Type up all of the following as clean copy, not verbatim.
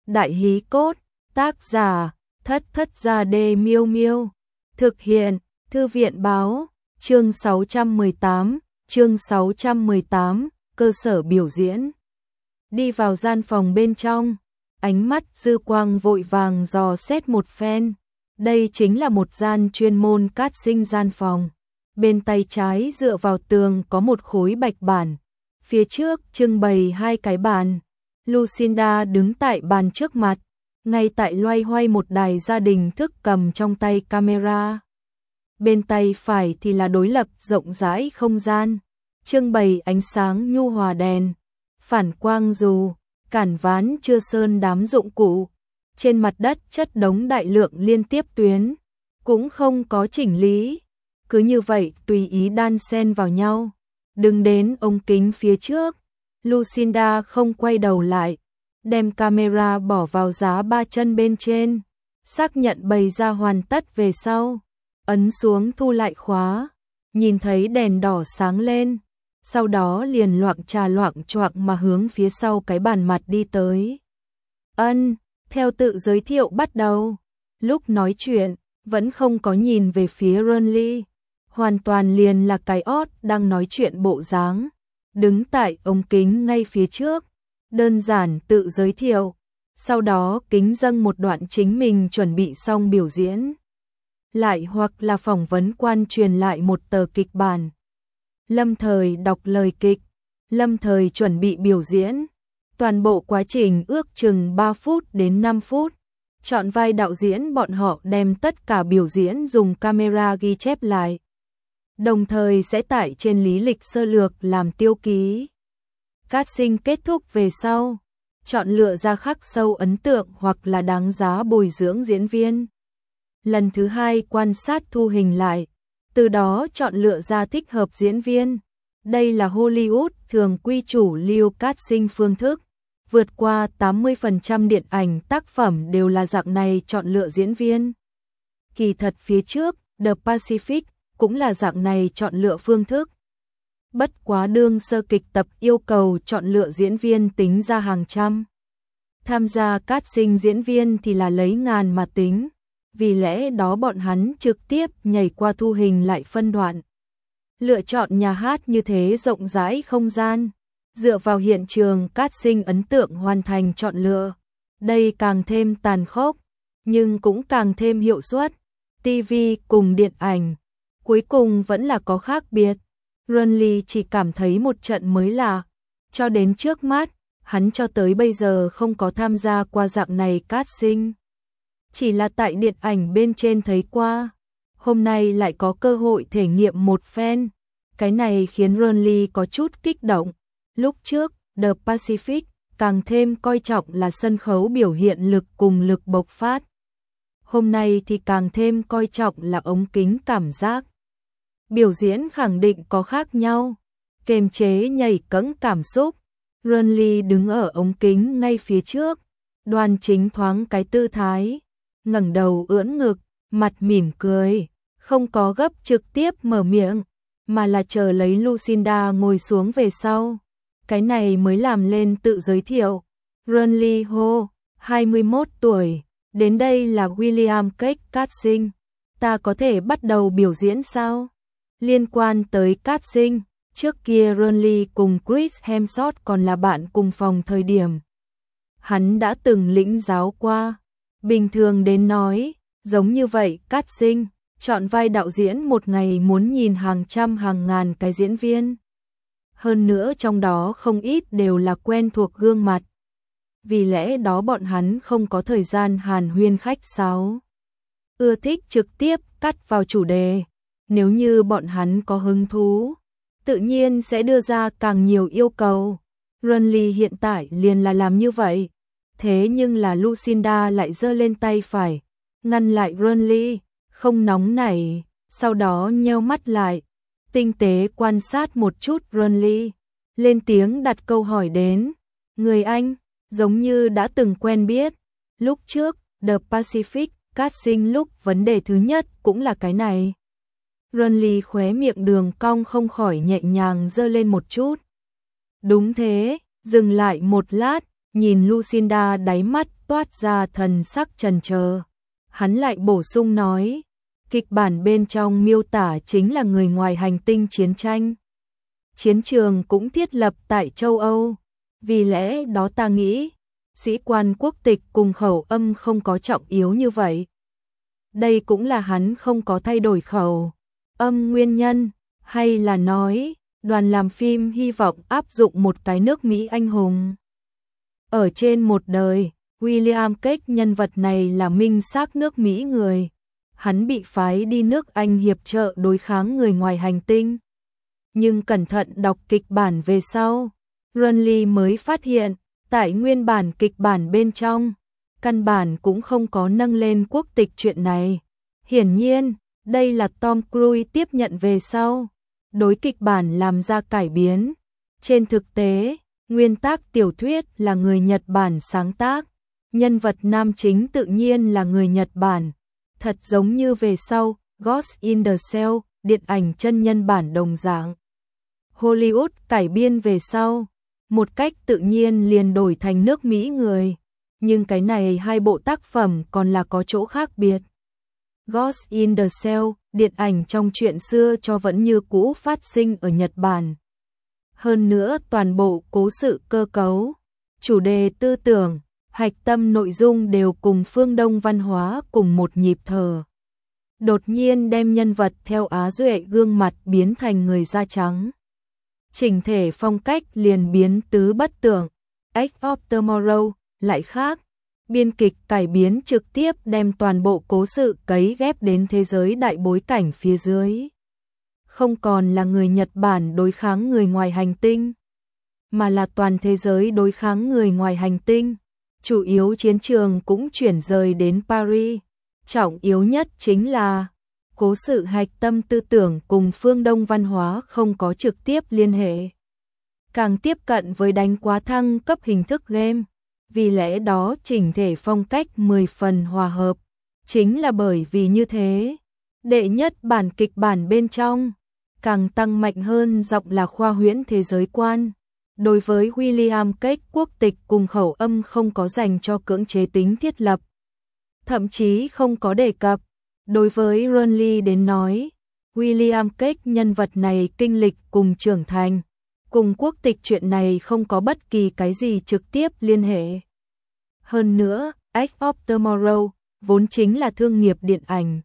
Đại hí cốt, tác giả, Thất Thất Gia Đê Miêu Miêu. Thực hiện, Thư viện báo, chương 618, cơ sở biểu diễn. Đi vào gian phòng bên trong, ánh mắt Dư Quang vội vàng dò xét một phen. Đây chính là một gian chuyên môn casting gian phòng. Bên tay trái dựa vào tường có một khối bạch bản. Phía trước trưng bày hai cái bàn. Lucinda đứng tại bàn trước mặt, ngay tại loay hoay một đài gia đình thức cầm trong tay camera. Bên tay phải thì là đối lập rộng rãi không gian, trưng bày ánh sáng nhu hòa đèn, phản quang dù, cản ván chưa sơn đám dụng cụ. Trên mặt đất chất đống đại lượng liên tiếp tuyến, cũng không có chỉnh lý, cứ như vậy tùy ý đan xen vào nhau. Đừng đến ống kính phía trước, Lucinda không quay đầu lại, đem camera bỏ vào giá ba chân bên trên, xác nhận bày ra hoàn tất về sau, ấn xuống thu lại khóa, nhìn thấy đèn đỏ sáng lên, sau đó liền loạng trà loạng choạng mà hướng phía sau cái bàn mặt đi tới. Theo tự giới thiệu bắt đầu, lúc nói chuyện, vẫn không có nhìn về phía Renly, hoàn toàn liền là cái ót đang nói chuyện bộ dáng, đứng tại ống kính ngay phía trước, đơn giản tự giới thiệu, sau đó kính dâng một đoạn chính mình chuẩn bị xong biểu diễn. Lại hoặc là phỏng vấn quan truyền lại một tờ kịch bản. Lâm thời đọc lời kịch, lâm thời chuẩn bị biểu diễn. Toàn bộ quá trình ước chừng 3 phút đến 5 phút. Chọn vai đạo diễn bọn họ đem tất cả biểu diễn dùng camera ghi chép lại. Đồng thời sẽ tải trên lý lịch sơ lược làm tiêu ký. Casting kết thúc về sau, chọn lựa ra khắc sâu ấn tượng hoặc là đáng giá bồi dưỡng diễn viên. Lần thứ hai quan sát thu hình lại, từ đó chọn lựa ra thích hợp diễn viên. Đây là Hollywood thường quy chủ lưu casting phương thức. Vượt qua 80% điện ảnh tác phẩm đều là dạng này chọn lựa diễn viên. Kỳ thật phía trước, The Pacific cũng là dạng này chọn lựa phương thức. Bất quá đương sơ kịch tập yêu cầu chọn lựa diễn viên tính ra hàng trăm. Tham gia casting diễn viên thì là lấy ngàn mà tính. Vì lẽ đó bọn hắn trực tiếp nhảy qua thu hình lại phân đoạn. Lựa chọn nhà hát như thế rộng rãi không gian. Dựa vào hiện trường casting ấn tượng hoàn thành chọn lựa. Đây càng thêm tàn khốc, nhưng cũng càng thêm hiệu suất. TV cùng điện ảnh, cuối cùng vẫn là có khác biệt. Renly chỉ cảm thấy một trận mới lạ. Cho đến trước mắt, hắn cho tới bây giờ không có tham gia qua dạng này casting. Chỉ là tại điện ảnh bên trên thấy qua. Hôm nay lại có cơ hội thể nghiệm một phen. Cái này khiến Renly có chút kích động. Lúc trước, The Pacific càng thêm coi trọng là sân khấu biểu hiện lực cùng lực bộc phát. Hôm nay thì càng thêm coi trọng là ống kính cảm giác. Biểu diễn khẳng định có khác nhau, kềm chế nhảy cẫng cảm xúc. Renly đứng ở ống kính ngay phía trước, đoan chính thoáng cái tư thái, ngẩng đầu ưỡn ngực, mặt mỉm cười, không có gấp trực tiếp mở miệng, mà là chờ lấy Lucinda ngồi xuống về sau. Cái này mới làm lên tự giới thiệu. Renly Ho, 21 tuổi, đến đây là William Cake Casting. Ta có thể bắt đầu biểu diễn sao? Liên quan tới casting, trước kia Renly cùng Chris Hemsworth còn là bạn cùng phòng thời điểm. Hắn đã từng lĩnh giáo qua. Bình thường đến nói, giống như vậy casting, chọn vai đạo diễn một ngày muốn nhìn hàng trăm hàng ngàn cái diễn viên. Hơn nữa trong đó không ít đều là quen thuộc gương mặt. Vì lẽ đó bọn hắn không có thời gian hàn huyên khách sáo. Ưa thích trực tiếp cắt vào chủ đề. Nếu như bọn hắn có hứng thú, tự nhiên sẽ đưa ra càng nhiều yêu cầu. Renly hiện tại liền là làm như vậy. Thế nhưng là Lucinda lại giơ lên tay phải, ngăn lại Renly, không nóng nảy, sau đó nheo mắt lại, tinh tế quan sát một chút Renly, lên tiếng đặt câu hỏi đến. Người Anh, giống như đã từng quen biết. Lúc trước, The Pacific casting lúc vấn đề thứ nhất cũng là cái này. Renly khóe miệng đường cong không khỏi nhẹ nhàng giơ lên một chút. Đúng thế, dừng lại một lát, nhìn Lucinda đáy mắt toát ra thần sắc chần chờ. Hắn lại bổ sung nói, kịch bản bên trong miêu tả chính là người ngoài hành tinh chiến tranh. Chiến trường cũng thiết lập tại châu Âu. Vì lẽ đó ta nghĩ, sĩ quan quốc tịch cùng khẩu âm không có trọng yếu như vậy. Đây cũng là hắn không có thay đổi khẩu âm nguyên nhân, hay là nói, đoàn làm phim hy vọng áp dụng một cái nước Mỹ anh hùng. Ở trên một đời, William Cage nhân vật này là minh xác nước Mỹ người. Hắn bị phái đi nước Anh hiệp trợ đối kháng người ngoài hành tinh. Nhưng cẩn thận đọc kịch bản về sau, Ronly mới phát hiện, tại nguyên bản kịch bản bên trong, căn bản cũng không có nâng lên quốc tịch chuyện này. Hiển nhiên, đây là Tom Cruise tiếp nhận về sau, đối kịch bản làm ra cải biến. Trên thực tế, nguyên tác tiểu thuyết là người Nhật Bản sáng tác, nhân vật nam chính tự nhiên là người Nhật Bản, thật giống như về sau, Ghost in the Shell, điện ảnh chân nhân bản đồng dạng. Hollywood cải biên về sau, một cách tự nhiên liền đổi thành nước Mỹ người, nhưng cái này hai bộ tác phẩm còn là có chỗ khác biệt. Ghost in the Shell, điện ảnh trong truyện xưa cho vẫn như cũ phát sinh ở Nhật Bản. Hơn nữa toàn bộ cố sự cơ cấu, chủ đề tư tưởng, hạch tâm nội dung đều cùng phương Đông văn hóa cùng một nhịp thở. Đột nhiên đem nhân vật theo Á Duệ gương mặt biến thành người da trắng. Chỉnh thể phong cách liền biến tứ bất tưởng. Edge of Tomorrow lại khác. Biên kịch cải biến trực tiếp đem toàn bộ cố sự cấy ghép đến thế giới đại bối cảnh phía dưới. Không còn là người Nhật Bản đối kháng người ngoài hành tinh, mà là toàn thế giới đối kháng người ngoài hành tinh. Chủ yếu chiến trường cũng chuyển rời đến Paris. Trọng yếu nhất chính là cố sự hạch tâm tư tưởng cùng phương Đông văn hóa không có trực tiếp liên hệ. Càng tiếp cận với đánh quá thăng cấp hình thức game. Vì lẽ đó chỉnh thể phong cách 10 phần hòa hợp. Chính là bởi vì như thế, đệ nhất bản kịch bản bên trong càng tăng mạnh hơn giọng là khoa huyễn thế giới quan. Đối với William Cage, quốc tịch cùng khẩu âm không có dành cho cưỡng chế tính thiết lập, thậm chí không có đề cập. Đối với Ronly đến nói, William Cage nhân vật này kinh lịch cùng trưởng thành, cùng quốc tịch chuyện này không có bất kỳ cái gì trực tiếp liên hệ. Hơn nữa, Edge of Tomorrow vốn chính là thương nghiệp điện ảnh.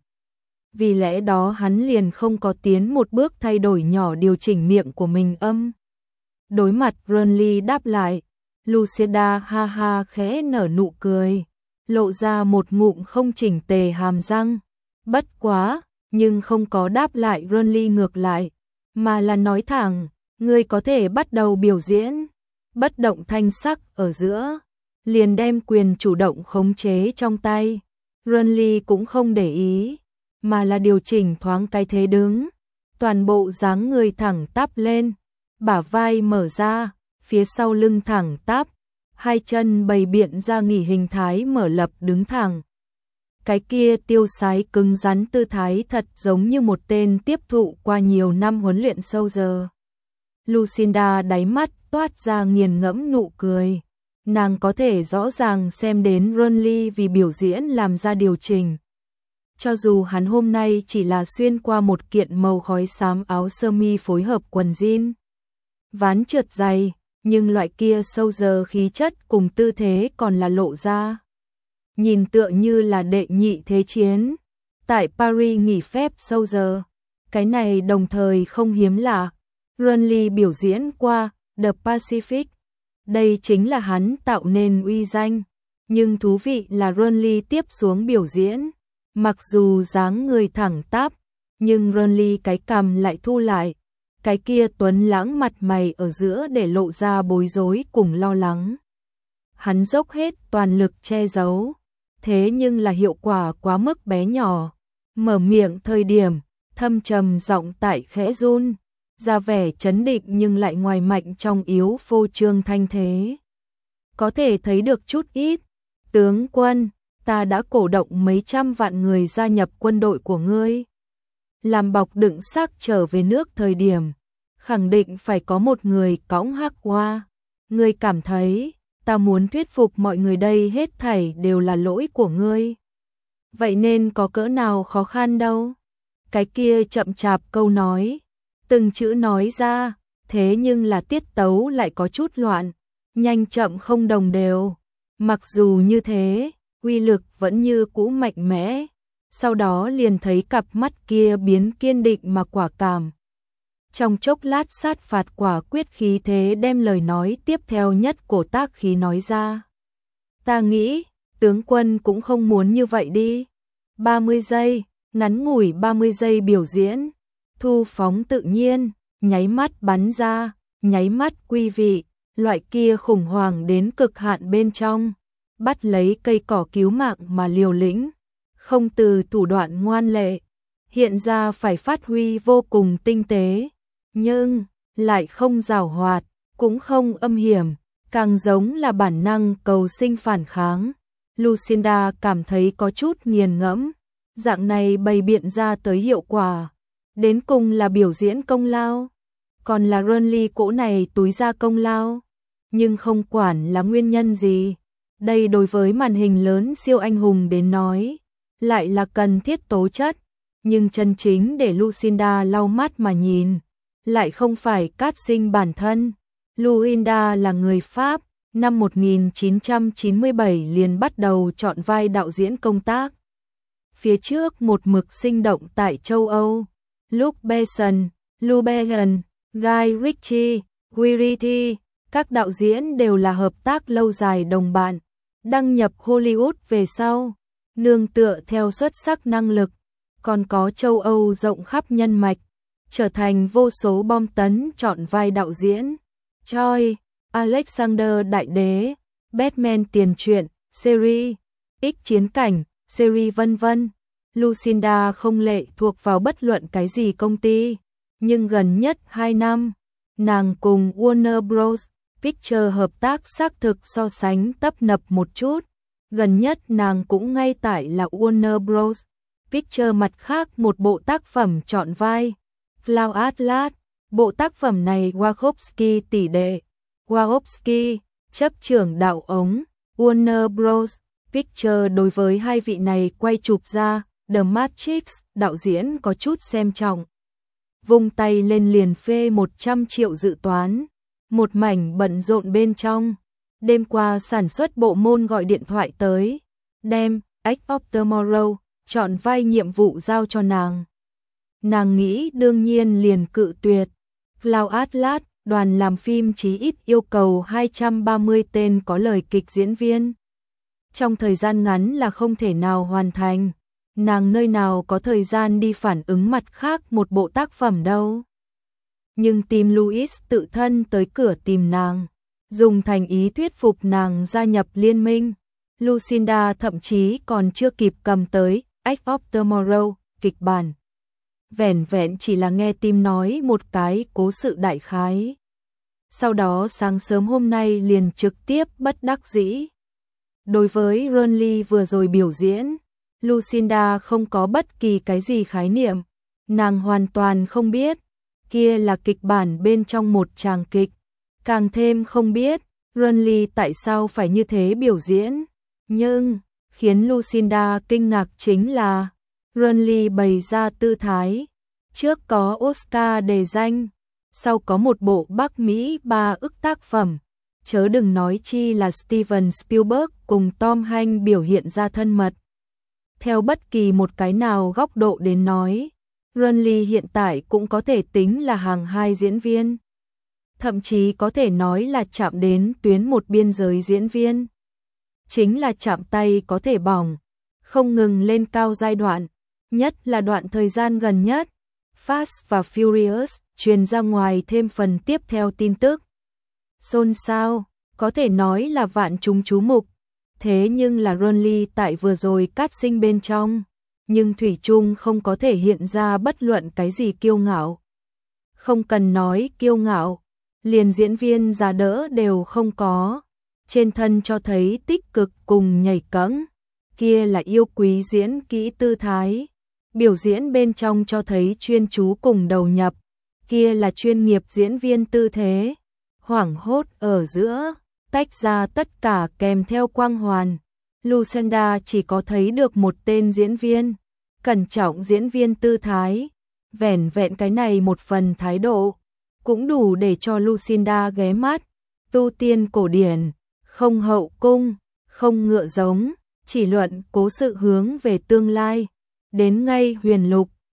Vì lẽ đó hắn liền không có tiến một bước thay đổi nhỏ điều chỉnh miệng của mình âm. Đối mặt Ronly đáp lại, Lucida ha ha khẽ nở nụ cười, lộ ra một ngụm không chỉnh tề hàm răng. Bất quá, nhưng không có đáp lại Ronly ngược lại, mà là nói thẳng, ngươi có thể bắt đầu biểu diễn. Bất động thanh sắc ở giữa, liền đem quyền chủ động khống chế trong tay. Ronly cũng không để ý, mà là điều chỉnh thoáng cái thế đứng, toàn bộ dáng người thẳng tắp lên, bả vai mở ra, phía sau lưng thẳng tắp, hai chân bày biện ra nghỉ hình thái mở lập đứng thẳng. Cái kia tiêu sái cứng rắn tư thái thật giống như một tên tiếp thụ qua nhiều năm huấn luyện sâu giờ. Lucinda đáy mắt toát ra nghiền ngẫm nụ cười. Nàng có thể rõ ràng xem đến Ronly vì biểu diễn làm ra điều chỉnh. Cho dù hắn hôm nay chỉ là xuyên qua một kiện màu khói xám áo sơ mi phối hợp quần jean, ván trượt dày, nhưng loại kia sâu giờ khí chất cùng tư thế còn là lộ ra. Nhìn tựa như là đệ nhị thế chiến. Tại Paris nghỉ phép sâu giờ. Cái này đồng thời không hiếm lạ. Ronly biểu diễn qua The Pacific. Đây chính là hắn tạo nên uy danh. Nhưng thú vị là Ronly tiếp xuống biểu diễn. Mặc dù dáng người thẳng tắp, nhưng Ronly cái cằm lại thu lại. Cái kia tuấn lãng mặt mày ở giữa để lộ ra bối rối cùng lo lắng. Hắn dốc hết toàn lực che giấu. Thế nhưng là hiệu quả quá mức bé nhỏ. Mở miệng thời điểm, thâm trầm giọng tại khẽ run, ra vẻ trấn định nhưng lại ngoài mạnh trong yếu phô trương thanh thế. Có thể thấy được chút ít. Tướng quân, ta đã cổ động mấy trăm vạn người gia nhập quân đội của ngươi. Làm bọc đựng xác trở về nước thời điểm, khẳng định phải có một người cõng hắc hoa. Ngươi cảm thấy, ta muốn thuyết phục mọi người đây hết thảy đều là lỗi của ngươi. Vậy nên có cỡ nào khó khăn đâu. Cái kia chậm chạp câu nói, từng chữ nói ra, thế nhưng là tiết tấu lại có chút loạn, nhanh chậm không đồng đều. Mặc dù như thế, uy lực vẫn như cũ mạnh mẽ. Sau đó liền thấy cặp mắt kia biến kiên định mà quả cảm. Trong chốc lát sát phạt quả quyết khí thế đem lời nói tiếp theo nhất cổ tác khí nói ra. Ta nghĩ, tướng quân cũng không muốn như vậy đi. 30 giây, ngắn ngủi 30 giây biểu diễn, thu phóng tự nhiên, nháy mắt bắn ra, nháy mắt quy vị, loại kia khủng hoảng đến cực hạn bên trong, bắt lấy cây cỏ cứu mạng mà liều lĩnh, không từ thủ đoạn ngoan lệ, hiện ra phải phát huy vô cùng tinh tế, nhưng lại không giảo hoạt, cũng không âm hiểm, càng giống là bản năng cầu sinh phản kháng. Lucinda cảm thấy có chút nghiền ngẫm, dạng này bày biện ra tới hiệu quả, đến cùng là biểu diễn công lao, còn là Renly cỗ này túi ra công lao, nhưng không quản là nguyên nhân gì, đây đối với màn hình lớn siêu anh hùng đến nói, lại là cần thiết tố chất, nhưng chân chính để Lucinda lau mắt mà nhìn, lại không phải cát sinh bản thân. Lucinda là người Pháp, năm 1997 liền bắt đầu chọn vai đạo diễn công tác. Phía trước một mực sinh động tại châu Âu, Luc Besson, Lou Benson, Guy Ritchie, Guy Ritchie, các đạo diễn đều là hợp tác lâu dài đồng bạn, đăng nhập Hollywood về sau, nương tựa theo xuất sắc năng lực, còn có châu Âu rộng khắp nhân mạch, trở thành vô số bom tấn chọn vai đạo diễn. Choi, Alexander Đại Đế, Batman tiền truyện, series, X chiến cảnh, series vân vân. Lucinda không lệ thuộc vào bất luận cái gì công ty, nhưng gần nhất 2 năm, nàng cùng Warner Bros. Pictures hợp tác xác thực so sánh tấp nập một chút. Gần nhất nàng cũng ngay tại là Warner Bros. Pictures mặt khác một bộ tác phẩm chọn vai, Cloud Atlas. Bộ tác phẩm này Wachowski tỷ đệ, Wachowski, chấp trưởng đạo ống, Warner Bros. Pictures đối với hai vị này quay chụp ra The Matrix, đạo diễn có chút xem trọng. Vung tay lên liền phê 100 triệu dự toán, một mảnh bận rộn bên trong. Đêm qua sản xuất bộ môn gọi điện thoại tới, đem Edge of Tomorrow chọn vai nhiệm vụ giao cho nàng. Nàng nghĩ đương nhiên liền cự tuyệt. Cloud Atlas, đoàn làm phim chí ít yêu cầu 230 tên có lời kịch diễn viên. Trong thời gian ngắn là không thể nào hoàn thành. Nàng nơi nào có thời gian đi phản ứng mặt khác một bộ tác phẩm đâu. Nhưng Tim Louis tự thân tới cửa tìm nàng, dùng thành ý thuyết phục nàng gia nhập liên minh. Lucinda thậm chí còn chưa kịp cầm tới Edge of Tomorrow kịch bản. Vẻn vẹn chỉ là nghe Tim nói một cái cố sự đại khái. Sau đó sáng sớm hôm nay liền trực tiếp bất đắc dĩ. Đối với Renly vừa rồi biểu diễn, Lucinda không có bất kỳ cái gì khái niệm, nàng hoàn toàn không biết, kia là kịch bản bên trong một tràng kịch, càng thêm không biết, Renly tại sao phải như thế biểu diễn, nhưng, khiến Lucinda kinh ngạc chính là, Renly bày ra tư thái, trước có Oscar đề danh, sau có một bộ Bắc Mỹ 3 ức tác phẩm, chớ đừng nói chi là Steven Spielberg cùng Tom Hanks biểu hiện ra thân mật. Theo bất kỳ một cái nào góc độ đến nói, Renly hiện tại cũng có thể tính là hàng 2 diễn viên. Thậm chí có thể nói là chạm đến tuyến một biên giới diễn viên. Chính là chạm tay có thể bỏng, không ngừng lên cao giai đoạn, nhất là đoạn thời gian gần nhất. Fast và Furious truyền ra ngoài thêm phần tiếp theo tin tức. Xôn xao, có thể nói là vạn chúng chú mục. Thế nhưng là Renly tại vừa rồi cát sinh bên trong, nhưng thủy chung không có thể hiện ra bất luận cái gì kiêu ngạo. Không cần nói kiêu ngạo, liền diễn viên giá đỡ đều không có. Trên thân cho thấy tích cực cùng nhảy cẫng, kia là yêu quý diễn kỹ tư thái. Biểu diễn bên trong cho thấy chuyên chú cùng đầu nhập, kia là chuyên nghiệp diễn viên tư thế. Hoảng hốt ở giữa, tách ra tất cả kèm theo quang hoàn. Lucinda chỉ có thấy được một tên diễn viên, cẩn trọng diễn viên tư thái, vẻn vẹn cái này một phần thái độ, cũng đủ để cho Lucinda ghé mắt. Tu tiên cổ điển, không hậu cung, không ngựa giống, chỉ luận cố sự hướng về tương lai, đến ngay huyền lục,